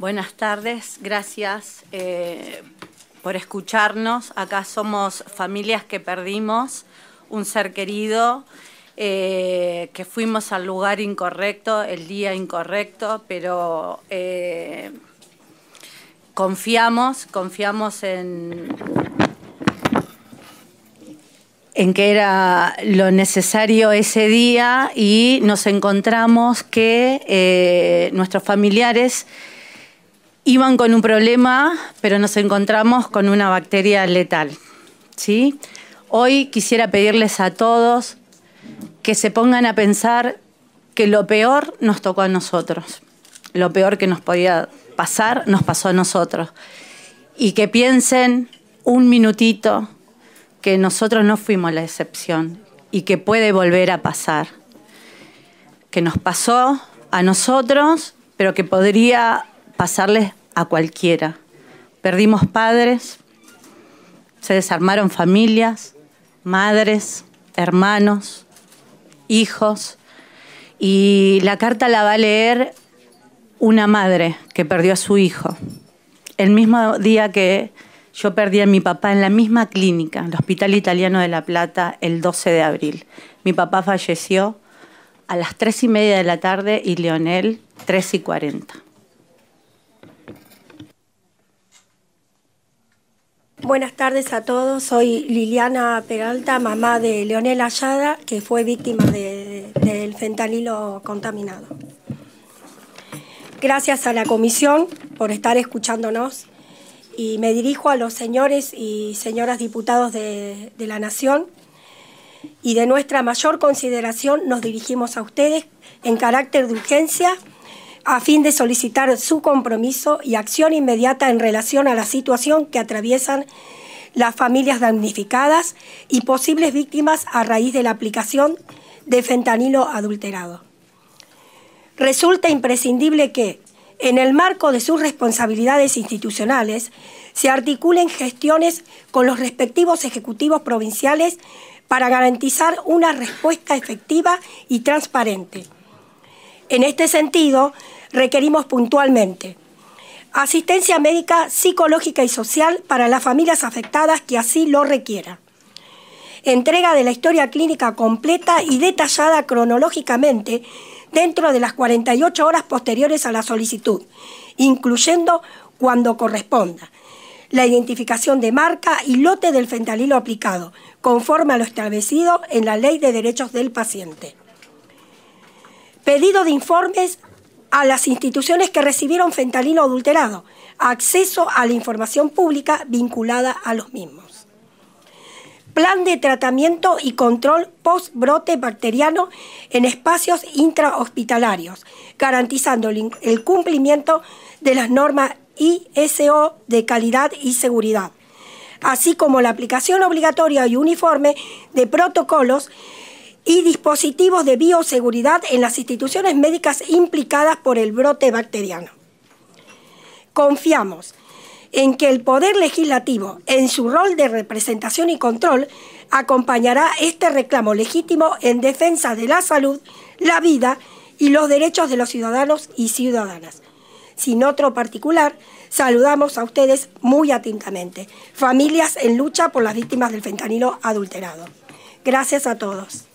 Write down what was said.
Buenas tardes, gracias por escucharnos. Acá somos familias que perdimos un ser querido, que fuimos al lugar incorrecto, el día incorrecto, pero confiamos en que era lo necesario ese día y nos encontramos que nuestros familiares iban con un problema, pero nos encontramos con una bacteria letal, ¿sí? Hoy quisiera pedirles a todos que se pongan a pensar que lo peor nos tocó a nosotros. Lo peor que nos podía pasar nos pasó a nosotros. Y que piensen un minutito que nosotros no fuimos la excepción y que puede volver a pasar. Que nos pasó a nosotros, pero que podría pasarles a cualquiera. Perdimos padres, se desarmaron familias, madres, hermanos, hijos, y la carta la va a leer una madre que perdió a su hijo. El mismo día que yo perdí a mi papá en la misma clínica, el Hospital Italiano de La Plata, el 12 de abril. Mi papá falleció a las 3:30 de la tarde y Leonel 3:40. Buenas tardes a todos, soy Liliana Peralta, mamá de Leonel Ayada, que fue víctima del fentanilo contaminado. Gracias a la comisión por estar escuchándonos y me dirijo a los señores y señoras diputados de la Nación y de nuestra mayor consideración nos dirigimos a ustedes en carácter de urgencia a fin de solicitar su compromiso y acción inmediata en relación a la situación que atraviesan las familias damnificadas y posibles víctimas a raíz de la aplicación de fentanilo adulterado. Resulta imprescindible que, en el marco de sus responsabilidades institucionales, se articulen gestiones con los respectivos ejecutivos provinciales para garantizar una respuesta efectiva y transparente. En este sentido, requerimos puntualmente asistencia médica, psicológica y social para las familias afectadas que así lo requieran. Entrega de la historia clínica completa y detallada cronológicamente dentro de las 48 horas posteriores a la solicitud, incluyendo cuando corresponda. La identificación de marca y lote del fentanilo aplicado, conforme a lo establecido en la Ley de Derechos del Paciente. Pedido de informes a las instituciones que recibieron fentanilo adulterado, acceso a la información pública vinculada a los mismos. Plan de tratamiento y control post-brote bacteriano en espacios intrahospitalarios, garantizando el cumplimiento de las normas ISO de calidad y seguridad, así como la aplicación obligatoria y uniforme de protocolos y dispositivos de bioseguridad en las instituciones médicas implicadas por el brote bacteriano. Confiamos en que el Poder Legislativo, en su rol de representación y control, acompañará este reclamo legítimo en defensa de la salud, la vida y los derechos de los ciudadanos y ciudadanas. Sin otro particular, saludamos a ustedes muy atentamente. Familias en lucha por las víctimas del fentanilo adulterado. Gracias a todos.